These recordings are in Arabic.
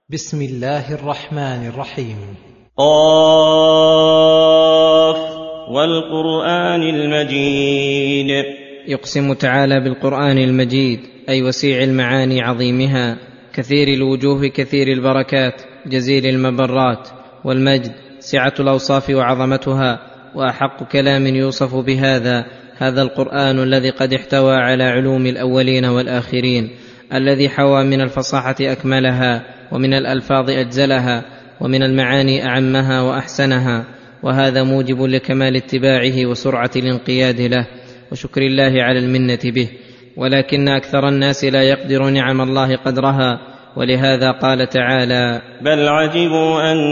بسم الله الرحمن الرحيم. قاف والقرآن المجيد. يقسم تعالى بالقرآن المجيد، أي وسيع المعاني عظيمها، كثير الوجوه كثير البركات، جزيل المبرات، والمجد سعة الأوصاف وعظمتها، وأحق كلام يوصف بهذا هذا القرآن الذي قد احتوى على علوم الأولين والآخرين، الذي حوى من الفصاحة أكملها، ومن الألفاظ أجزلها، ومن المعاني أعمها وأحسنها، وهذا موجب لكمال اتباعه وسرعة الانقياد له وشكر الله على المنة به، ولكن أكثر الناس لا يقدر نعم الله قدرها، ولهذا قال تعالى: بل عجبوا أن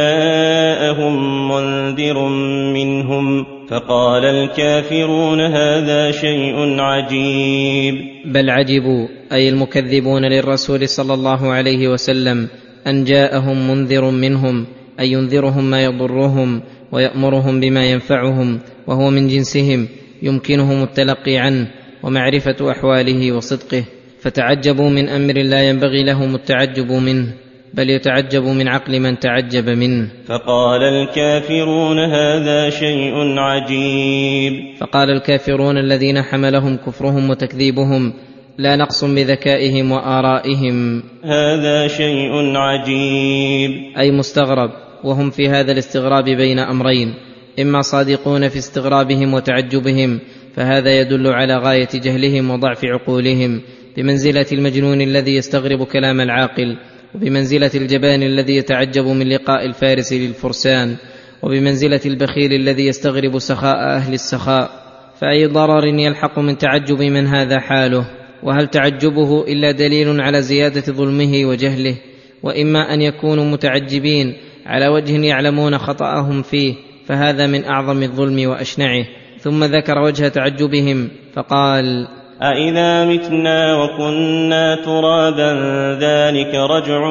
جاءهم منذر منهم فقال الكافرون هذا شيء عجيب. بل عجبوا أي المكذبون للرسول صلى الله عليه وسلم أن جاءهم منذر منهم، أي ينذرهم ما يضرهم ويأمرهم بما ينفعهم، وهو من جنسهم يمكنهم التلقي عنه ومعرفة أحواله وصدقه، فتعجبوا من أمر لا ينبغي لهم التعجب منه، بل يتعجب من عقل من تعجب منه. فقال الكافرون هذا شيء عجيب. فقال الكافرون الذين حملهم كفرهم وتكذيبهم لا نقص بذكائهم وآرائهم: هذا شيء عجيب، أي مستغرب، وهم في هذا الاستغراب بين أمرين: إما صادقون في استغرابهم وتعجبهم، فهذا يدل على غاية جهلهم وضعف عقولهم، بمنزلة المجنون الذي يستغرب كلام العاقل، وبمنزلة الجبان الذي يتعجب من لقاء الفارس للفرسان، وبمنزلة البخيل الذي يستغرب سخاء أهل السخاء. فأي ضرر يلحق من تعجب من هذا حاله؟ وهل تعجبه إلا دليل على زيادة ظلمه وجهله؟ وإما أن يكونوا متعجبين على وجه يعلمون خطأهم فيه، فهذا من أعظم الظلم وأشنعه. ثم ذكر وجه تعجبهم فقال: أإذا متنا وكنا ترابا ذلك رجع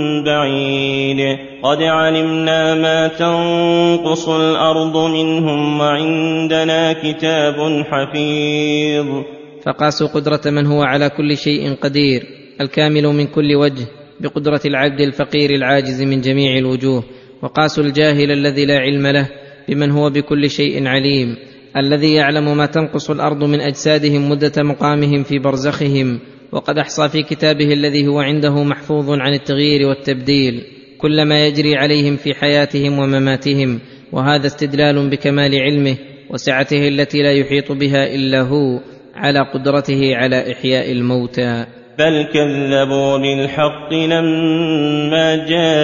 بعيد قد علمنا ما تنقص الأرض منهم وعندنا كتاب حفيظ. فقاسوا قدرة من هو على كل شيء قدير الكامل من كل وجه بقدرة العبد الفقير العاجز من جميع الوجوه، وقاسوا الجاهل الذي لا علم له بمن هو بكل شيء عليم، الذي يعلم ما تنقص الأرض من أجسادهم مدة مقامهم في برزخهم، وقد أحصى في كتابه الذي هو عنده محفوظ عن التغيير والتبديل كل ما يجري عليهم في حياتهم ومماتهم، وهذا استدلال بكمال علمه وسعته التي لا يحيط بها إلا هو على قدرته على إحياء الموتى. بل كذبوا بالحق لما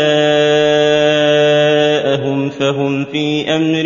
جاءهم فهم في أمر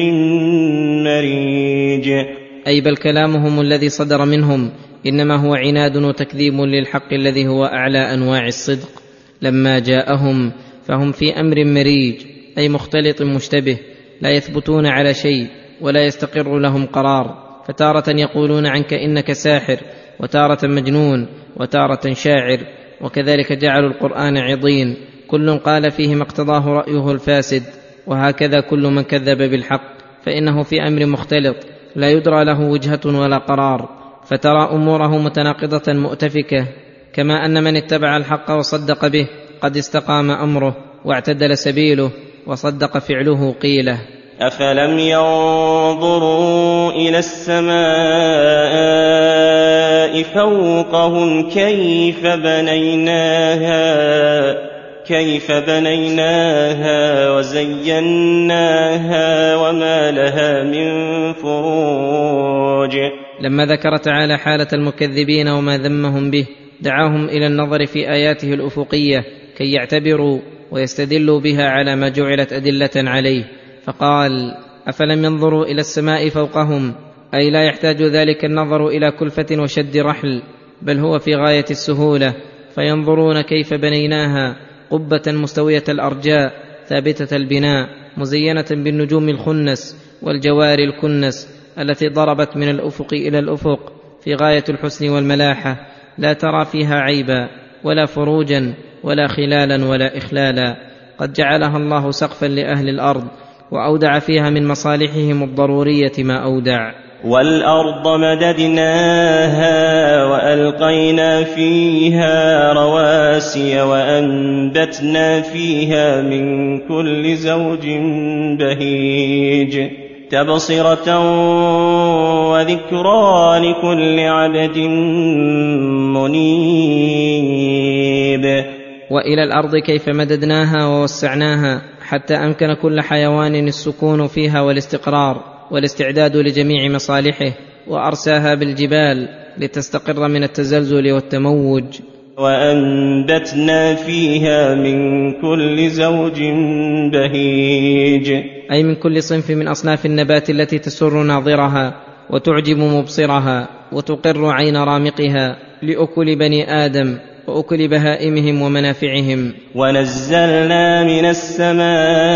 مريج. أي بل كلامهم الذي صدر منهم إنما هو عناد وتكذيب للحق الذي هو أعلى أنواع الصدق. لما جاءهم فهم في أمر مريج، أي مختلط مشتبه، لا يثبتون على شيء ولا يستقر لهم قرار، فتارة يقولون عنك إنك ساحر، وتارة مجنون، وتارة شاعر، وكذلك جعلوا القرآن عضين، كل قال فيه ما اقتضاه رأيه الفاسد. وهكذا كل من كذب بالحق فإنه في أمر مختلط لا يدرى له وجهة ولا قرار، فترى أموره متناقضة مؤتفكة، كما أن من اتبع الحق وصدق به قد استقام أمره واعتدل سبيله وصدق فعله قيله. أفلم ينظروا إلى السماء فوقهم كيف بنيناها وزيناها وما لها من فروج. لما ذكر تعالى حالة المكذبين وما ذمهم به، دعاهم إلى النظر في آياته الأفقية كي يعتبروا ويستدلوا بها على ما جعلت أدلة عليه، فقال: أفلم ينظروا إلى السماء فوقهم، أي لا يحتاج ذلك النظر إلى كلفة وشد رحل، بل هو في غاية السهولة، فينظرون كيف بنيناها قبة مستوية الأرجاء ثابتة البناء مزينة بالنجوم الخنس والجوار الكنس التي ضربت من الأفق إلى الأفق في غاية الحسن والملاحة، لا ترى فيها عيبا ولا فروجا ولا خلالا ولا إخلالا، قد جعلها الله سقفا لأهل الأرض، وأودع فيها من مصالحهم الضرورية ما أودع. والأرض مددناها وألقينا فيها رواسي وأنبتنا فيها من كل زوج بهيج تبصرة وذكرى لكل عبد منيب. وإلى الأرض كيف مددناها ووسعناها حتى أمكن كل حيوان السكون فيها والاستقرار والاستعداد لجميع مصالحه، وأرساها بالجبال لتستقر من التزلزل والتموج. وأنبتنا فيها من كل زوج بهيج، أي من كل صنف من أصناف النبات التي تسر ناظرها وتعجب مبصرها وتقر عين رامقها لأكل بني آدم وأكل بهائمهم ومنافعهم. ونزلنا من السماء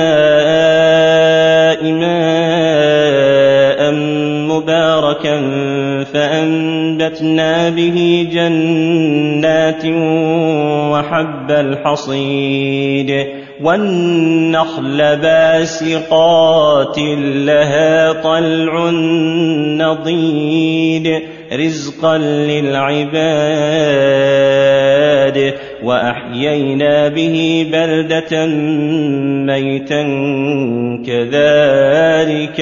ماء مباركا فأنبتنا به جنات وحب الحصيد والنخل باسقات لها طلع نضيد رزقا للعباد وأحيينا به بلدة ميتا كذلك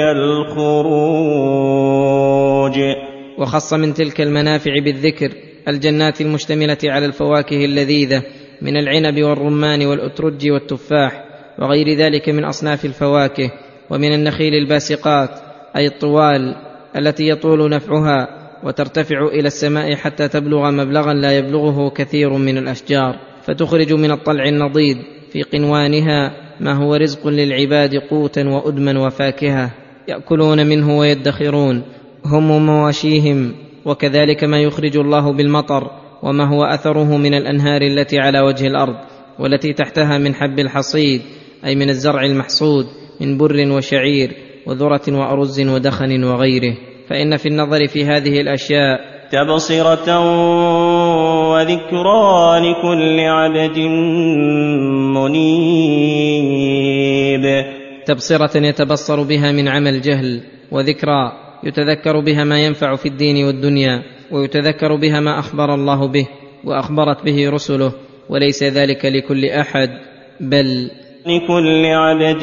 الخروج. وخص من تلك المنافع بالذكر الجنات المشتملة على الفواكه اللذيذة من العنب والرمان والأترج والتفاح وغير ذلك من أصناف الفواكه، ومن النخيل الباسقات أي الطوال التي يطول نفعها وترتفع إلى السماء حتى تبلغ مبلغا لا يبلغه كثير من الأشجار، فتخرج من الطلع النضيد في قنوانها ما هو رزق للعباد قوتا وأدما وفاكهة يأكلون منه ويدخرون هم ومواشيهم. وكذلك ما يخرج الله بالمطر وما هو أثره من الأنهار التي على وجه الأرض والتي تحتها من حب الحصيد أي من الزرع المحصود من بر وشعير وذرة وأرز ودخن وغيره. فإن في النظر في هذه الأشياء تبصرة وذكرى لكل عبد منيب. تبصرة يتبصر بها من عمى الجهل، وذكرى يتذكر بها ما ينفع في الدين والدنيا، ويتذكر بها ما أخبر الله به وأخبرت به رسله، وليس ذلك لكل أحد بل لكل عبد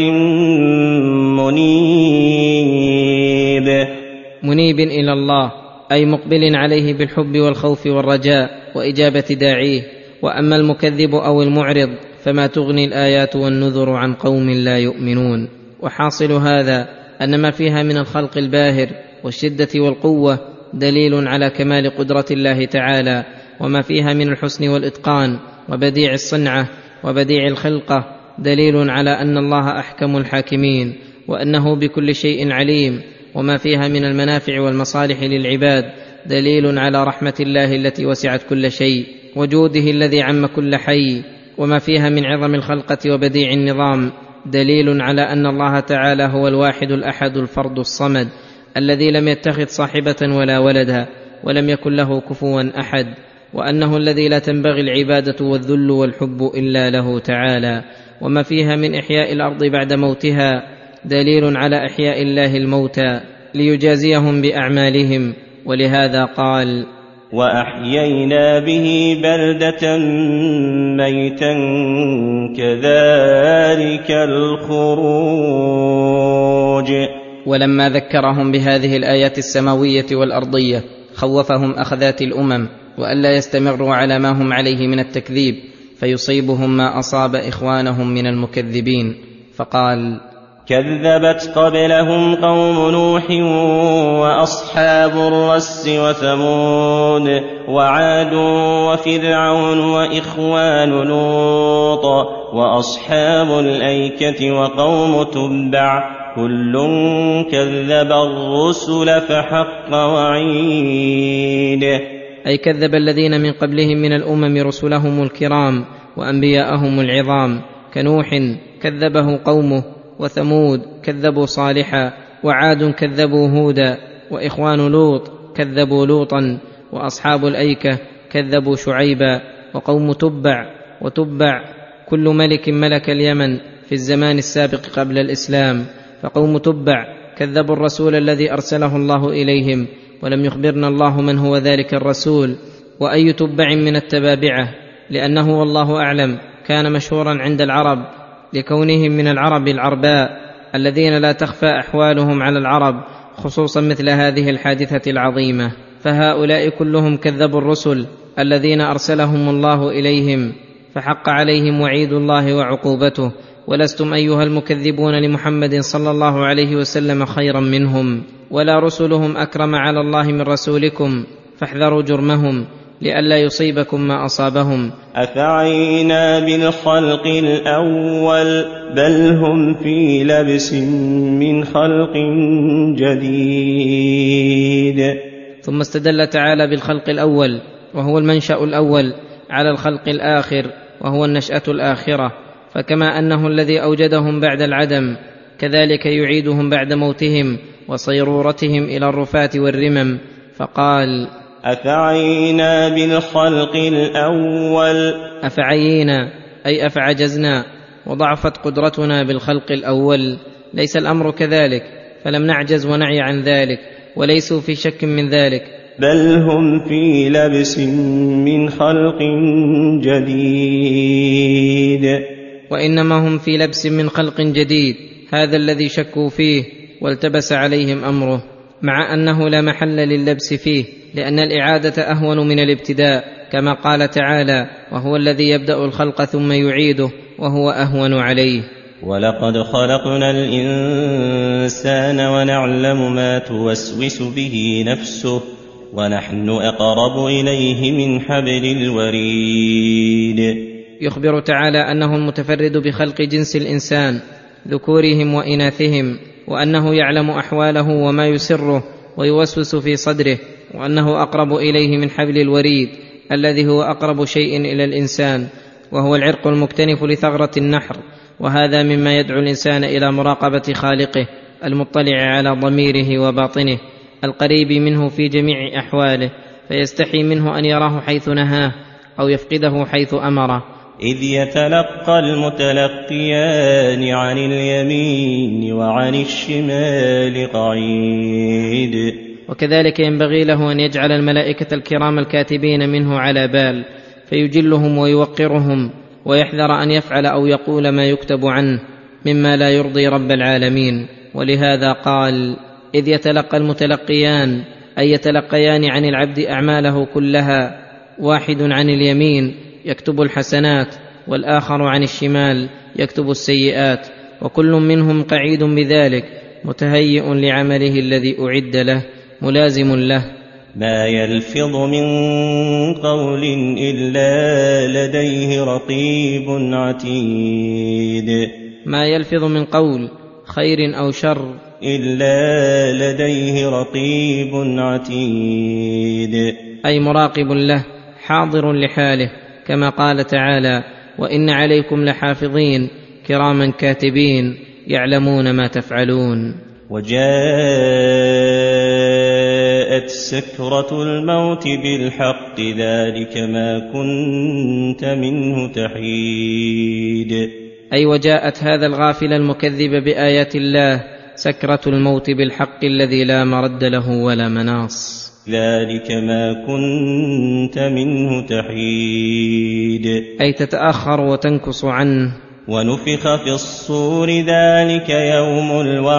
منيب إلى الله أي مقبل عليه بالحب والخوف والرجاء وإجابة داعيه. وأما المكذب أو المعرض فما تغني الآيات والنذر عن قوم لا يؤمنون. وحاصل هذا أن ما فيها من الخلق الباهر والشدة والقوة دليل على كمال قدرة الله تعالى، وما فيها من الحسن والإتقان وبديع الصنعة وبديع الخلقة دليل على أن الله أحكم الحاكمين وأنه بكل شيء عليم، وما فيها من المنافع والمصالح للعباد دليل على رحمة الله التي وسعت كل شيء وجوده الذي عم كل حي، وما فيها من عظم الخلقة وبديع النظام دليل على أن الله تعالى هو الواحد الأحد الفرد الصمد الذي لم يتخذ صاحبة ولا ولدا ولم يكن له كفوا أحد، وأنه الذي لا تنبغي العبادة والذل والحب إلا له تعالى. وما فيها من إحياء الأرض بعد موتها دليل على إحياء الله الموتى ليجازيهم بأعمالهم، ولهذا قال وأحيينا به بلدة ميتا كذلك الخروج. ولما ذكرهم بهذه الآيات السماوية والأرضية خوفهم أخذات الأمم وألا يستمروا على ما هم عليه من التكذيب فيصيبهم ما أصاب إخوانهم من المكذبين، فقال كذبت قبلهم قوم نوح وأصحاب الرس وثمود وعاد وفرعون وإخوان لوط وأصحاب الأيكة وقوم تبع كل كذب الرسل فحق وعيد. أي كذب الذين من قبلهم من الأمم رسلهم الكرام وأنبياءهم العظام، كنوح كذبه قومه، وثمود كذبوا صالحا، وعاد كذبوا هودا، وإخوان لوط كذبوا لوطا، وأصحاب الأيكة كذبوا شعيبا، وقوم تبع وتبع كل ملك ملك اليمن في الزمان السابق قبل الإسلام، فقوم تبع كذبوا الرسول الذي ارسله الله اليهم، ولم يخبرنا الله من هو ذلك الرسول واي تبع من التبابعه، لانه والله اعلم كان مشهورا عند العرب لكونهم من العرب العرباء الذين لا تخفى احوالهم على العرب، خصوصا مثل هذه الحادثه العظيمه. فهؤلاء كلهم كذبوا الرسل الذين ارسلهم الله اليهم، فحق عليهم وعيد الله وعقوبته، ولستم ايها المكذبون لمحمد صلى الله عليه وسلم خيرا منهم، ولا رسلهم اكرم على الله من رسولكم، فاحذروا جرمهم لئلا يصيبكم ما اصابهم. أفعينا بالخلق الأول بل هم في لبس من خلق جديد. ثم استدل تعالى بالخلق الاول وهو المنشأ الاول على الخلق الاخر وهو النشأة الاخره، فكما انه الذي اوجدهم بعد العدم كذلك يعيدهم بعد موتهم وصيرورتهم الى الرفات والرمم، فقال: أفعينا بالخلق الأول. أفعينا أي أفعجزنا وضعفت قدرتنا بالخلق الأول، ليس الأمر كذلك، فلم نعجز ونعي عن ذلك، وليسوا في شك من ذلك، بل هم في لبس من خلق جديد. وإنما هم في لبس من خلق جديد، هذا الذي شكوا فيه والتبس عليهم أمره، مع أنه لا محل لللبس فيه، لأن الإعادة أهون من الابتداء، كما قال تعالى: وهو الذي يبدأ الخلق ثم يعيده وهو أهون عليه. ولقد خلقنا الإنسان ونعلم ما توسوس به نفسه ونحن أقرب إليه من حبل الوريد. يخبر تعالى أنه المتفرد بخلق جنس الإنسان ذكورهم وإناثهم، وأنه يعلم أحواله وما يسره ويوسوس في صدره، وأنه أقرب إليه من حبل الوريد الذي هو أقرب شيء إلى الإنسان، وهو العرق المكتنف لثغرة النحر. وهذا مما يدعو الإنسان إلى مراقبة خالقه المطلع على ضميره وباطنه القريب منه في جميع أحواله، فيستحي منه أن يراه حيث نهاه أو يفقده حيث أمره. إذ يتلقى المتلقيان عن اليمين وعن الشمال قعيد. وكذلك ينبغي له أن يجعل الملائكة الكرام الكاتبين منه على بال، فيجلهم ويوقرهم، ويحذر أن يفعل أو يقول ما يكتب عنه مما لا يرضي رب العالمين. ولهذا قال: إذ يتلقى المتلقيان، أي يتلقيان عن العبد أعماله كلها، واحد عن اليمين يكتب الحسنات، والآخر عن الشمال يكتب السيئات، وكل منهم قعيد بذلك، متهيئ لعمله الذي أعد له، ملازم له. ما يلفظ من قول إلا لديه رقيب عتيد. ما يلفظ من قول خير أو شر إلا لديه رقيب عتيد، أي مراقب له حاضر لحاله، كما قال تعالى: وإن عليكم لحافظين كراما كاتبين يعلمون ما تفعلون. وجاءت سكرة الموت بالحق ذلك ما كنت منه تحيد، أي وجاءت هذا الغافل المكذب بآيات الله سكرة الموت بالحق الذي لا مرد له ولا مناص، ذلك ما كنت منه تحيد، أي تتأخر وتنكص عنه. ونفخ في الصور ذلك يوم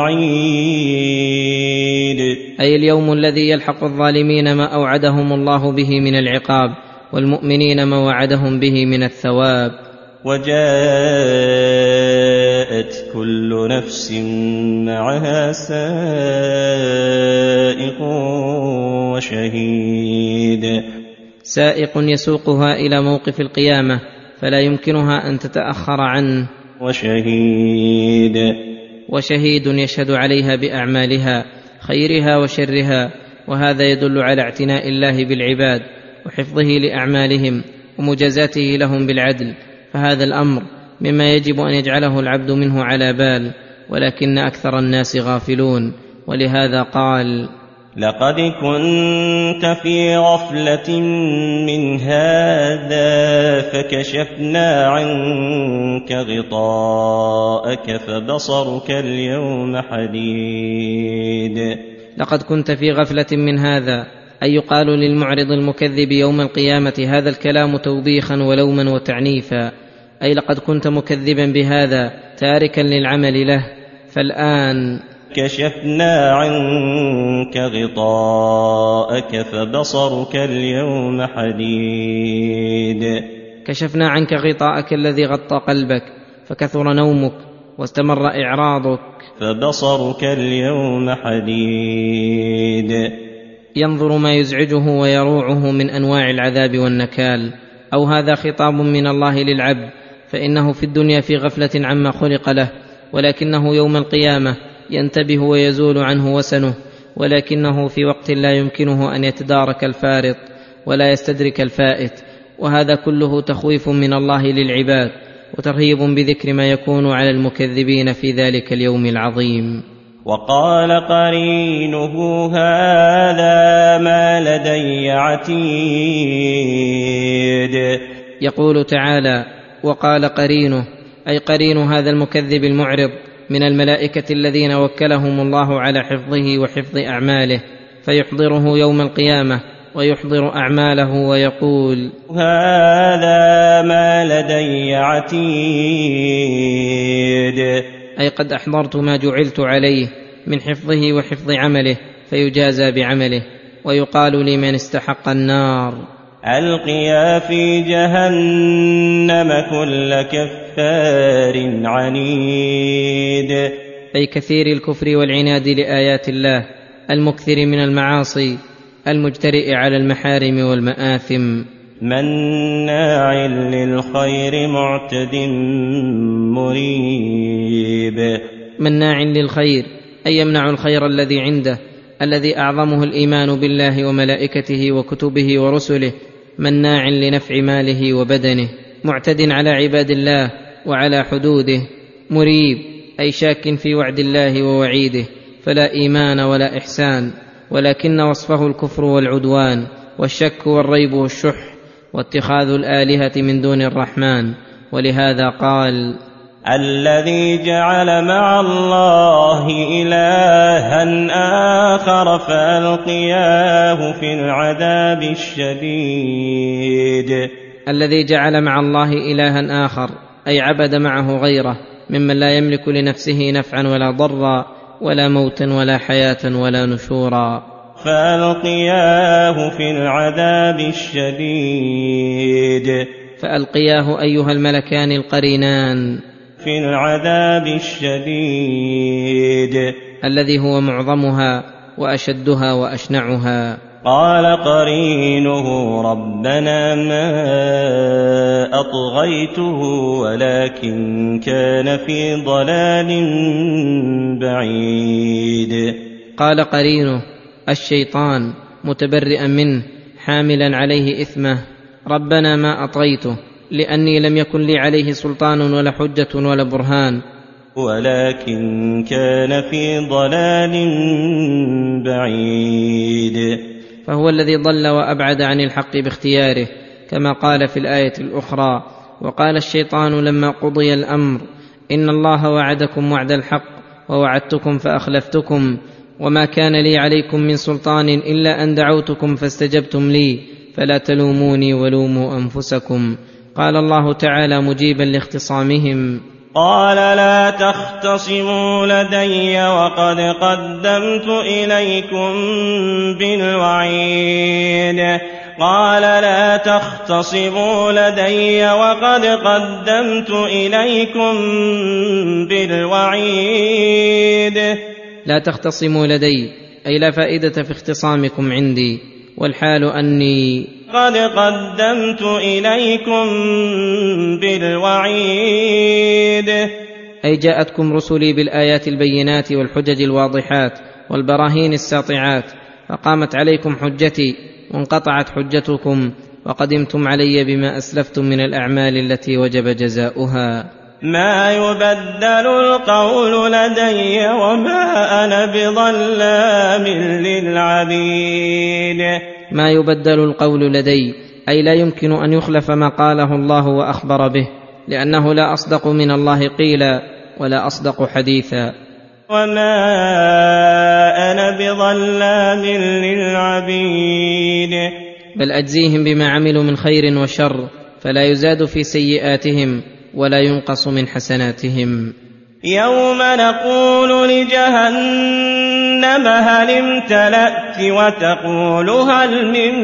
الوعيد، أي اليوم الذي يلحق الظالمين ما أوعدهم الله به من العقاب، والمؤمنين ما وعدهم به من الثواب. وجاءت كل نفس معها سائق وشهيد، سائق يسوقها إلى موقف القيامة فلا يمكنها أن تتأخر عنه، وشهيد يشهد عليها بأعمالها خيرها وشرها. وهذا يدل على اعتناء الله بالعباد وحفظه لأعمالهم ومجازاته لهم بالعدل، فهذا الأمر مما يجب أن يجعله العبد منه على بال، ولكن أكثر الناس غافلون. ولهذا قال: لقد كنت في غفلة من هذا فكشفنا عنك غطاءك فبصرك اليوم حديد. لقد كنت في غفلة من هذا، أي يقال للمعرض المكذب يوم القيامة هذا الكلام توبيخا ولوما وتعنيفا، أي لقد كنت مكذبا بهذا تاركا للعمل له، فالآن كشفنا عنك غطاءك فبصرك اليوم حديد. كشفنا عنك غطاءك الذي غطى قلبك فكثر نومك واستمر إعراضك، فبصرك اليوم حديد. ينظر ما يزعجه ويروعه من أنواع العذاب والنكال، أو هذا خطاب من الله للعبد، فإنه في الدنيا في غفلة عما خلق له، ولكنه يوم القيامة ينتبه ويزول عنه وسنه، ولكنه في وقت لا يمكنه أن يتدارك الفارط ولا يستدرك الفائت، وهذا كله تخويف من الله للعباد وترهيب بذكر ما يكون على المكذبين في ذلك اليوم العظيم. وقال قرينه هذا ما لدي عتيد. يقول تعالى: وقال قرينه، أي قرين هذا المكذب المعرض من الملائكة الذين وكلهم الله على حفظه وحفظ أعماله، فيحضره يوم القيامة ويحضر أعماله ويقول: هذا ما لدي عتيد، أي قد أحضرت ما جعلت عليه من حفظه وحفظ عمله، فيجازى بعمله. ويقال لمن استحق النار: ألقيا في جهنم كل كفار عنيد. أي كثير الكفر والعناد لآيات الله، المكثر من المعاصي، المجترئ على المحارم والمآثم، مناع للخير معتد مريب. مناع للخير، أي يمنع الخير الذي عنده، الذي أعظمه الإيمان بالله وملائكته وكتبه ورسله، مناع لنفع ماله وبدنه، معتد على عباد الله وعلى حدوده، مريب، أي شاك في وعد الله ووعيده، فلا إيمان ولا إحسان، ولكن وصفه الكفر والعدوان والشك والريب والشح واتخاذ الآلهة من دون الرحمن. ولهذا قال: الذي جعل مع الله إلها آخر فألقياه في العذاب الشديد. الذي جعل مع الله إلها آخر، أي عبد معه غيره ممن لا يملك لنفسه نفعا ولا ضرا ولا موتا ولا حياة ولا نشورا، فألقياه في العذاب الشديد. فألقياه أيها الملكان القرينان في العذاب الشديد الذي هو معظمها وأشدها وأشنعها. قال قرينه ربنا ما أطغيته ولكن كان في ضلال بعيد. قال قرينه الشيطان متبرئا منه حاملا عليه إثمه: ربنا ما أطغيته، لأني لم يكن لي عليه سلطان ولا حجة ولا برهان، ولكن كان في ضلال بعيد. فهو الذي ضل وأبعد عن الحق باختياره، كما قال في الآية الأخرى: وقال الشيطان لما قضي الأمر إن الله وعدكم وعد الحق ووعدتكم فأخلفتكم وما كان لي عليكم من سلطان إلا أن دعوتكم فاستجبتم لي فلا تلوموني ولوموا أنفسكم. قال الله تعالى مجيبا لاختصامهم: قال لا تختصموا لدي وقد قدمت إليكم بالوعيد. قال لا تختصموا لدي وقد قدمت إليكم بالوعيد. لا تختصموا لدي، أي لا فائدة في اختصامكم عندي، والحال أني قد قدمت إليكم بالوعيد، أي جاءتكم رسلي بالآيات البينات والحجج الواضحات والبراهين الساطعات، فقامت عليكم حجتي وانقطعت حجتكم، وقدمتم علي بما أسلفتم من الأعمال التي وجب جزاؤها. ما يبدل القول لدي وما أنا بظلام للعبيد. ما يبدل القول لدي، أي لا يمكن أن يخلف ما قاله الله وأخبر به، لأنه لا أصدق من الله قيلا ولا أصدق حديثا. وما أنا بظلام للعبيد. بل أجزيهم بما عملوا من خير وشر، فلا يزاد في سيئاتهم ولا ينقص من حسناتهم. يوم نقول لجهنم هل امتلأت وتقول هل من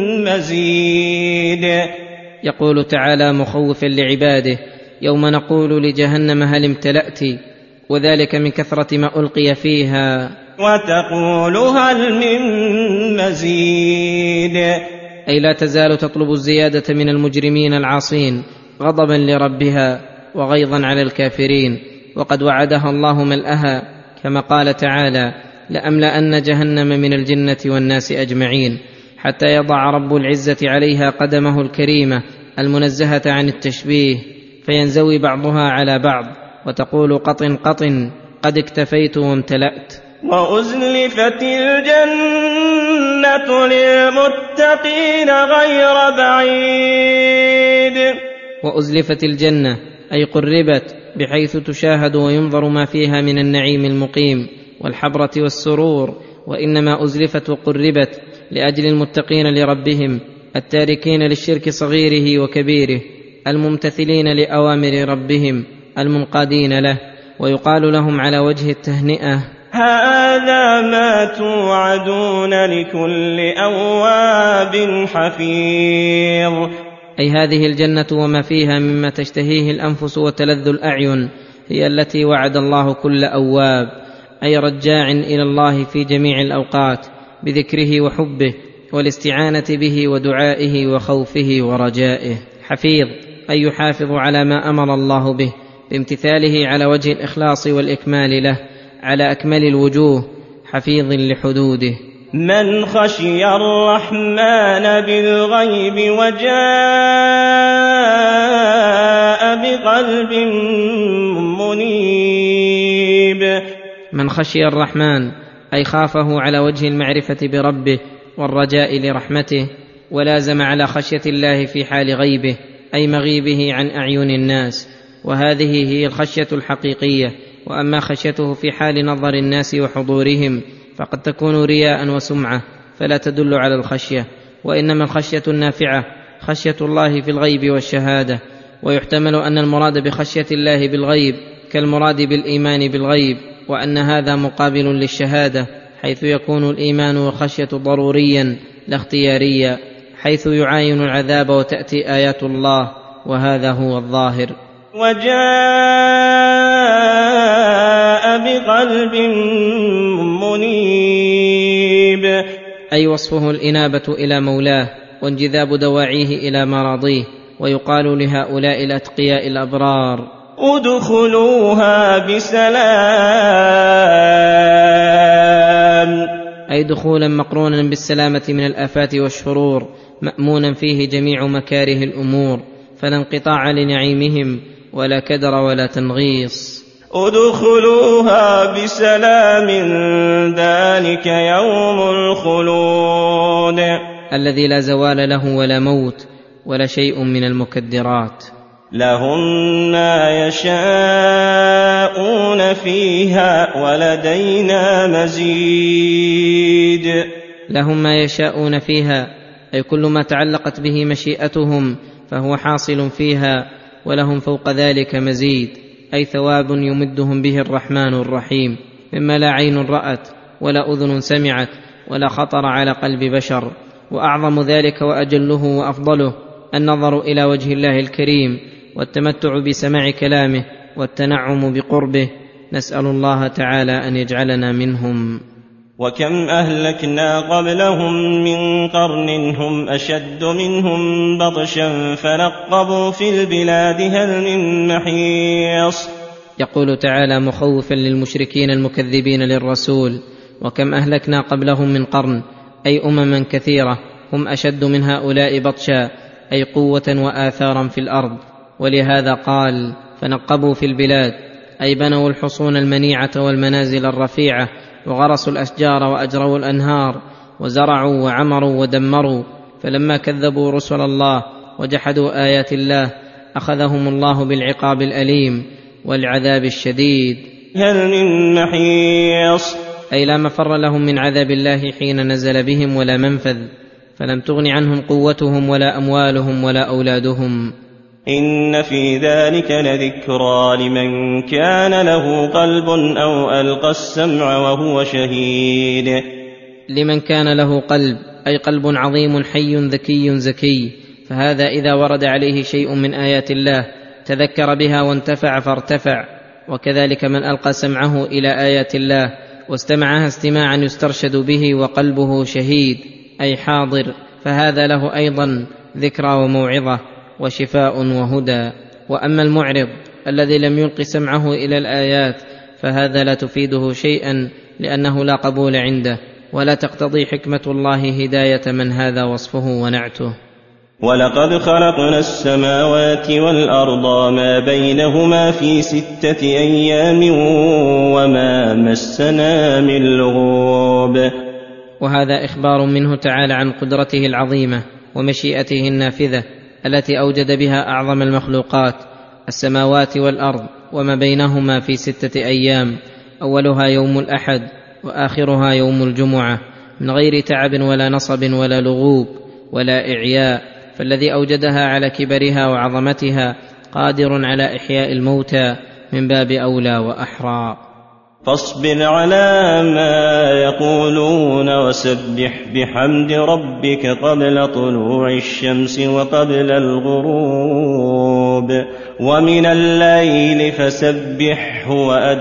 مزيد. يقول تعالى مخوفا لعباده: يوم نقول لجهنم هل امتلأت، وذلك من كثرة ما ألقي فيها. وتقول هل من مزيد، أي لا تزال تطلب الزيادة من المجرمين العاصين غضبا لربها وغيظا على الكافرين، وقد وعدها الله ملأها كما قال تعالى: لأملأن جهنم من الجنة والناس أجمعين، حتى يضع رب العزة عليها قدمه الكريمة المنزهة عن التشبيه، فينزوي بعضها على بعض، وتقول قطن قطن قد اكتفيت وامتلأت. وأزلفت الجنة للمتقين غير بعيد. وأزلفت الجنة أي قربت، بحيث تشاهد وينظر ما فيها من النعيم المقيم والحبرة والسرور، وإنما أزلفت وقربت لأجل المتقين لربهم التاركين للشرك صغيره وكبيره، الممتثلين لأوامر ربهم المنقادين له، ويقال لهم على وجه التهنئة: هذا ما توعدون لكل أواب حفيظ. أي هذه الجنة وما فيها مما تشتهيه الأنفس وتلذ الأعين هي التي وعد الله كل أواب، أي رجاع إلى الله في جميع الأوقات بذكره وحبه والاستعانة به ودعائه وخوفه ورجائه. حفيظ أي يحافظ على ما أمر الله به بامتثاله على وجه الإخلاص والإكمال له على أكمل الوجوه، حفيظ لحدوده. من خشي الرحمن بالغيب وجاء بقلب منيب. من خشي الرحمن أي خافه على وجه المعرفة بربه والرجاء لرحمته، ولازم على خشية الله في حال غيبه أي مغيبه عن أعين الناس، وهذه هي الخشية الحقيقية. وأما خشيته في حال نظر الناس وحضورهم فقد تكون رياء وسمعة، فلا تدل على الخشية، وإنما الخشية النافعة خشية الله في الغيب والشهادة. ويحتمل أن المراد بخشية الله بالغيب كالمراد بالإيمان بالغيب، وأن هذا مقابل للشهادة، حيث يكون الإيمان والخشية ضروريا لا اختياريا، حيث يعاين العذاب وتأتي آيات الله، وهذا هو الظاهر. وجاء بقلب منيب أي وصفه الإنابة إلى مولاه وانجذاب دواعيه إلى مراضيه. ويقال لهؤلاء الأتقياء الأبرار: ادخلوها بسلام، أي دخولا مقرونا بالسلامة من الآفات والشرور، مأمونا فيه جميع مكاره الأمور، فلا انقطاع لنعيمهم ولا كدر ولا تنغيص. ادخلوها بسلام ذلك يوم الخلود، الذي لا زوال له ولا موت ولا شيء من المكدرات. لهم ما يشاءون فيها ولدينا مزيد. لهم ما يشاءون فيها أي كل ما تعلقت به مشيئتهم فهو حاصل فيها، ولهم فوق ذلك مزيد، أي ثواب يمدهم به الرحمن الرحيم، مما لا عين رأت ولا أذن سمعت ولا خطر على قلب بشر. وأعظم ذلك وأجله وأفضله النظر إلى وجه الله الكريم والتمتع بسماع كلامه والتنعم بقربه. نسأل الله تعالى أن يجعلنا منهم. وكم أهلكنا قبلهم من قرن هم أشد منهم بطشا فنقبوا في البلاد هل من محيص. يقول تعالى مخوفا للمشركين المكذبين للرسول: وكم أهلكنا قبلهم من قرن، أي أمما كثيرة هم أشد من هؤلاء بطشا، أي قوة وآثارا في الأرض. ولهذا قال فنقبوا في البلاد، أي بنوا الحصون المنيعة والمنازل الرفيعة، وغرسوا الأشجار وأجروا الأنهار، وزرعوا وعمروا ودمروا. فلما كذبوا رسل الله وجحدوا آيات الله اخذهم الله بالعقاب الاليم والعذاب الشديد. هل من محيص؟ اي لا مفر لهم من عذاب الله حين نزل بهم ولا منفذ، فلم تغن عنهم قوتهم ولا اموالهم ولا اولادهم. إن في ذلك لذكرى لمن كان له قلب أو ألقى السمع وهو شهيد. لمن كان له قلب أي قلب عظيم حي ذكي زكي، فهذا إذا ورد عليه شيء من آيات الله تذكر بها وانتفع فارتفع. وكذلك من ألقى سمعه إلى آيات الله واستمعها استماعا يسترشد به وقلبه شهيد أي حاضر، فهذا له أيضا ذكرى وموعظة وشفاء وهدى. وأما المعرض الذي لم يلق سمعه إلى الآيات فهذا لا تفيده شيئا، لأنه لا قبول عنده، ولا تقتضي حكمة الله هداية من هذا وصفه ونعته. ولقد خلقنا السماوات والأرض ما بينهما في 6 أيام وما مسنا من لغوب. وهذا إخبار منه تعالى عن قدرته العظيمة ومشيئته النافذة التي أوجد بها أعظم المخلوقات، السماوات والأرض وما بينهما في 6 أيام، أولها يوم الأحد وآخرها يوم الجمعة، من غير تعب ولا نصب ولا لغوب ولا إعياء. فالذي أوجدها على كبرها وعظمتها قادر على إحياء الموتى من باب أولى وأحرى. فاصبر على ما يقولون وسبح بحمد ربك قبل طلوع الشمس وقبل الغروب ومن الليل فسبحه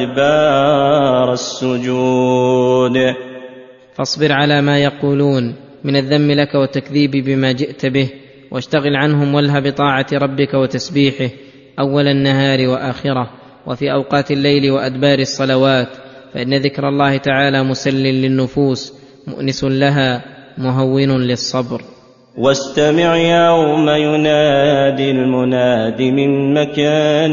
وأدبار السجود. فاصبر على ما يقولون من الذم لك والتكذيب بما جئت به، واشتغل عنهم والهى بطاعة ربك وتسبيحه أول النهار وآخره، وفي أوقات الليل وأدبار الصلوات، فإن ذكر الله تعالى مسل للنفوس مؤنس لها مهون للصبر. واستمع يوم ينادي المناد من مكان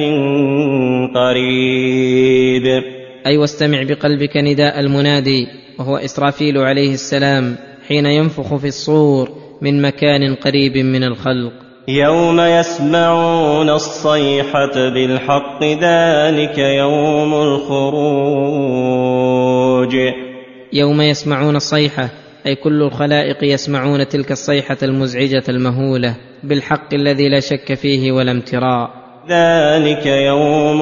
قريب. أي واستمع بقلبك نداء المنادي، وهو إسرافيل عليه السلام، حين ينفخ في الصور من مكان قريب من الخلق. يوم يسمعون الصيحة بالحق ذلك يوم الخروج. يوم يسمعون الصيحة أي كل الخلائق يسمعون تلك الصيحة المزعجة المهولة بالحق الذي لا شك فيه ولا امتراء. ذلك يوم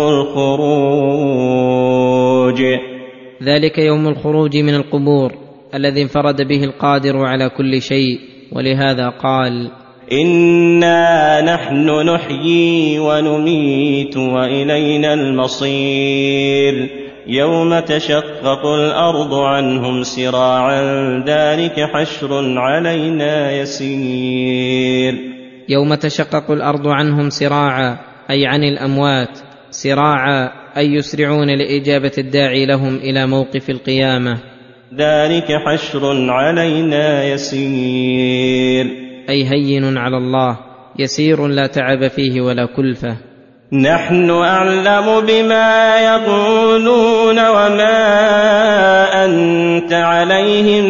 الخروج. ذلك يوم الخروج من القبور الذي انفرد به القادر على كل شيء، ولهذا قال: إنا نحن نحيي ونميت وإلينا المصير. يوم تشقق الأرض عنهم سراعا ذلك حشر علينا يسير. يوم تشقق الأرض عنهم سراعا أي عن الأموات، سراعا أي يسرعون لإجابة الداعي لهم إلى موقف القيامة. ذلك حشر علينا يسير أي هين على الله، يسير لا تعب فيه ولا كلفة. نحن أعلم بما يقولون وما أنت عليهم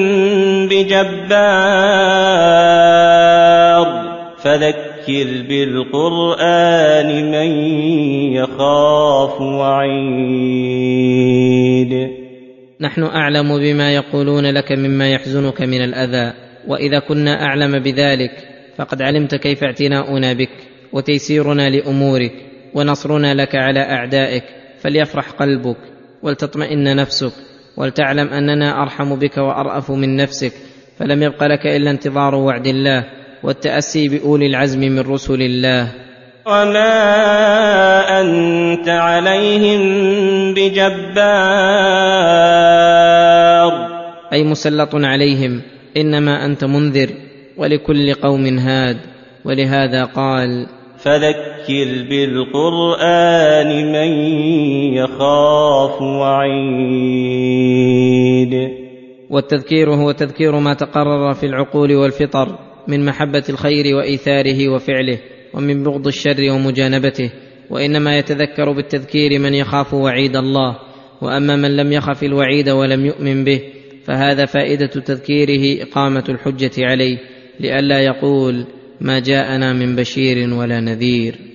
بجبار، فذكر بالقرآن من يخاف وعيد. نحن أعلم بما يقولون لك مما يحزنك من الأذى، وإذا كنا أعلم بذلك فقد علمت كيف اعتناؤنا بك وتيسيرنا لأمورك ونصرنا لك على أعدائك، فليفرح قلبك ولتطمئن نفسك، ولتعلم أننا أرحم بك وأرأف من نفسك، فلم يبق لك إلا انتظار وعد الله والتأسي بأولي العزم من رسل الله. وما أنت عليهم بجبار، أي مسلط عليهم، إنما أنت منذر ولكل قوم هاد. ولهذا قال: فذكر بالقرآن من يخاف وعيد. والتذكير هو تذكير ما تقرر في العقول والفطر من محبة الخير وإيثاره وفعله، ومن بغض الشر ومجانبته، وإنما يتذكر بالتذكير من يخاف وعيد الله. وأما من لم يخف الوعيد ولم يؤمن به فهذا فائدة تذكيره إقامة الحجة عليه، لئلا يقول: ما جاءنا من بشير ولا نذير.